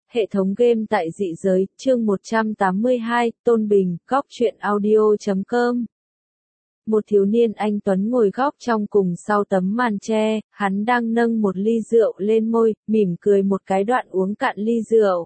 Hệ thống game tại dị giới, chương 182, Tôn Bình, góc truyện audio.com. Một thiếu niên anh tuấn ngồi góc trong cùng sau tấm màn tre, hắn đang nâng một ly rượu lên môi, mỉm cười một cái đoạn uống cạn ly rượu.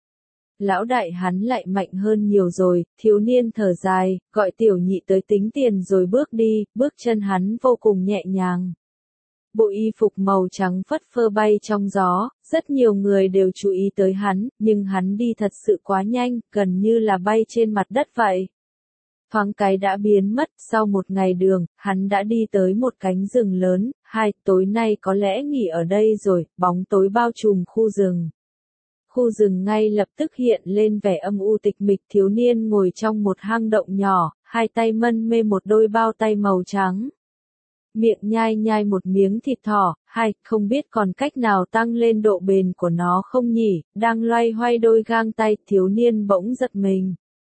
Lão đại hắn lại mạnh hơn nhiều rồi, thiếu niên thở dài, gọi tiểu nhị tới tính tiền rồi bước đi, bước chân hắn vô cùng nhẹ nhàng. Bộ y phục màu trắng phất phơ bay trong gió, rất nhiều người đều chú ý tới hắn, nhưng hắn đi thật sự quá nhanh, gần như là bay trên mặt đất vậy. Thoáng cái đã biến mất, sau một ngày đường, hắn đã đi tới một cánh rừng lớn, tối nay có lẽ nghỉ ở đây rồi, bóng tối bao trùm khu rừng. Khu rừng ngay lập tức hiện lên vẻ âm u tịch mịch, thiếu niên ngồi trong một hang động nhỏ, hai tay mân mê một đôi bao tay màu trắng. Miệng nhai nhai một miếng thịt thỏ, không biết còn cách nào tăng lên độ bền của nó không nhỉ, đang loay hoay đôi gang tay, thiếu niên bỗng giật mình.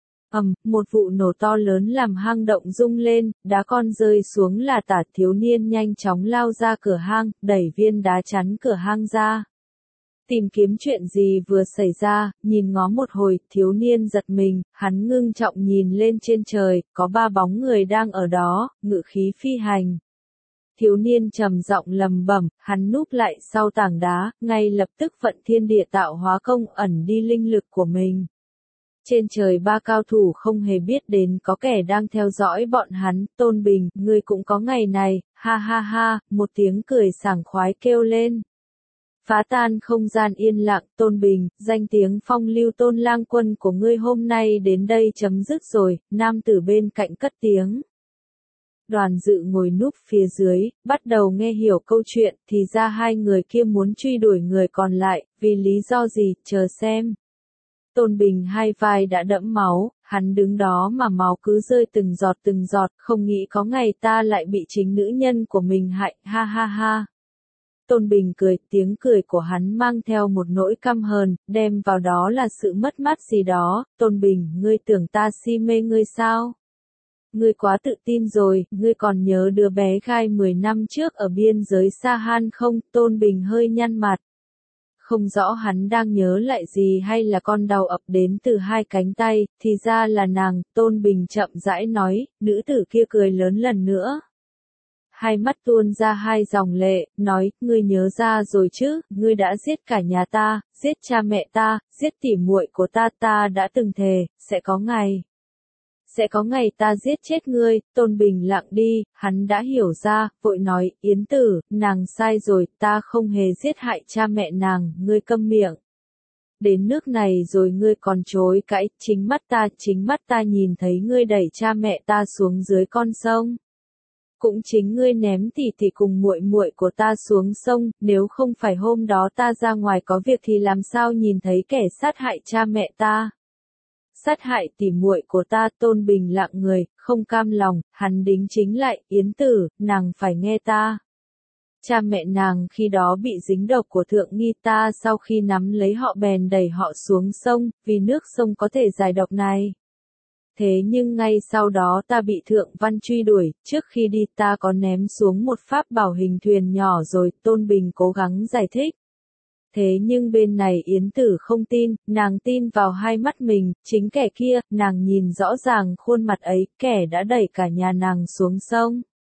Một vụ nổ to lớn làm hang động rung lên, đá con rơi xuống là tả, thiếu niên nhanh chóng lao ra cửa hang, đẩy viên đá chắn cửa hang ra. Tìm kiếm chuyện gì vừa xảy ra, nhìn ngó một hồi, thiếu niên giật mình, hắn ngưng trọng nhìn lên trên trời, có 3 bóng người đang ở đó, ngự khí phi hành. Thiếu niên trầm giọng lầm bẩm, hắn núp lại sau tảng đá, ngay lập tức vận thiên địa tạo hóa công ẩn đi linh lực của mình. Trên trời 3 cao thủ không hề biết đến có kẻ đang theo dõi bọn hắn, Tôn Bình, ngươi cũng có ngày này, ha ha ha, một tiếng cười sảng khoái kêu lên. Phá tan không gian yên lặng, Tôn Bình, danh tiếng phong lưu Tôn lang quân của ngươi hôm nay đến đây chấm dứt rồi, nam tử bên cạnh cất tiếng. Đoàn dự ngồi núp phía dưới, bắt đầu nghe hiểu câu chuyện, thì ra hai người kia muốn truy đuổi người còn lại, vì lý do gì, chờ xem. Tôn Bình hai vai đã đẫm máu, hắn đứng đó mà máu cứ rơi từng giọt, không nghĩ có ngày ta lại bị chính nữ nhân của mình hại, ha ha ha. Tôn Bình cười, tiếng cười của hắn mang theo một nỗi căm hờn, đem vào đó là sự mất mát gì đó. Tôn Bình, ngươi tưởng ta si mê ngươi sao? Ngươi quá tự tin rồi, ngươi còn nhớ đứa bé gái 10 năm trước ở biên giới Sa Han không? Tôn Bình hơi nhăn mặt. Không rõ hắn đang nhớ lại gì hay là con đau ập đến từ hai cánh tay, thì ra là nàng. Tôn Bình chậm rãi nói, nữ tử kia cười lớn lần nữa. Hai mắt tuôn ra hai dòng lệ, nói, ngươi nhớ ra rồi chứ, ngươi đã giết cả nhà ta, giết cha mẹ ta, giết tỉ muội của ta đã từng thề, sẽ có ngày ta giết chết ngươi. Tôn Bình lặng đi, hắn đã hiểu ra, vội nói, Yến Tử, nàng sai rồi, ta không hề giết hại cha mẹ nàng, ngươi câm miệng. Đến nước này rồi ngươi còn chối cãi, chính mắt ta nhìn thấy ngươi đẩy cha mẹ ta xuống dưới con sông. Cũng chính ngươi ném tỷ cùng muội muội của ta xuống sông, nếu không phải hôm đó ta ra ngoài có việc thì làm sao nhìn thấy kẻ sát hại cha mẹ ta. Sát hại tỉ muội của ta. Tôn Bình lặng người, không cam lòng, hắn đính chính lại, Yến Tử, nàng phải nghe ta. Cha mẹ nàng khi đó bị dính độc của thượng nghi, ta sau khi nắm lấy họ bèn đẩy họ xuống sông, vì nước sông có thể giải độc này. Thế nhưng ngay sau đó ta bị Thượng Văn truy đuổi, trước khi đi ta có ném xuống một pháp bảo hình thuyền nhỏ rồi. Tôn Bình cố gắng giải thích. Thế nhưng bên này Yến Tử không tin, nàng tin vào hai mắt mình, chính kẻ kia, nàng nhìn rõ ràng khuôn mặt ấy, kẻ đã đẩy cả nhà nàng xuống sông.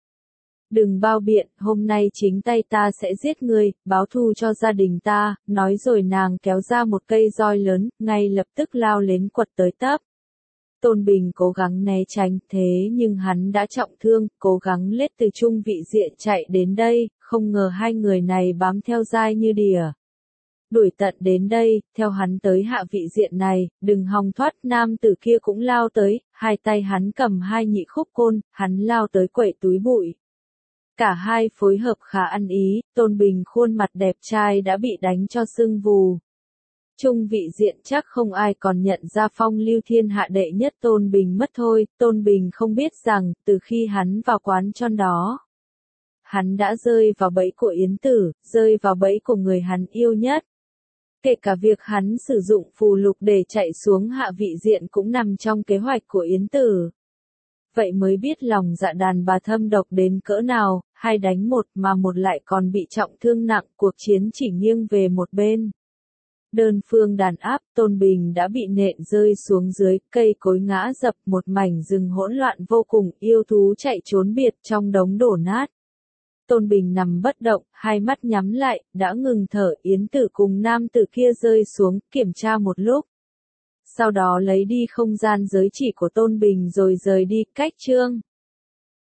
Đừng bao biện, hôm nay chính tay ta sẽ giết ngươi, báo thù cho gia đình ta, nói rồi nàng kéo ra một cây roi lớn, ngay lập tức lao đến quật tới tấp. Tôn Bình cố gắng né tránh, thế nhưng hắn đã trọng thương, cố gắng lết từ Trung Vị Diện chạy đến đây, không ngờ hai người này bám theo dai như đỉa. Đuổi tận đến đây, theo hắn tới Hạ Vị Diện này, đừng hòng thoát. Nam tử kia cũng lao tới, hai tay hắn cầm hai nhị khúc côn, hắn lao tới quậy túi bụi. Cả hai phối hợp khá ăn ý, Tôn Bình khuôn mặt đẹp trai đã bị đánh cho sưng vù. Trung Vị Diện chắc không ai còn nhận ra phong lưu thiên hạ đệ nhất Tôn Bình mất thôi. Tôn Bình không biết rằng, từ khi hắn vào quán tròn đó, hắn đã rơi vào bẫy của Yến Tử, rơi vào bẫy của người hắn yêu nhất. Kể cả việc hắn sử dụng phù lục để chạy xuống Hạ Vị Diện cũng nằm trong kế hoạch của Yến Tử. Vậy mới biết lòng dạ đàn bà thâm độc đến cỡ nào, 2 đánh 1 mà một lại còn bị trọng thương nặng, cuộc chiến chỉ nghiêng về một bên. Đơn phương đàn áp, Tôn Bình đã bị nện rơi xuống dưới, cây cối ngã dập, một mảnh rừng hỗn loạn vô cùng, yêu thú chạy trốn biệt trong đống đổ nát. Tôn Bình nằm bất động, hai mắt nhắm lại, đã ngừng thở. Yến Tử cùng nam tử kia rơi xuống, kiểm tra một lúc. Sau đó lấy đi không gian giới chỉ của Tôn Bình rồi rời đi, cách chương.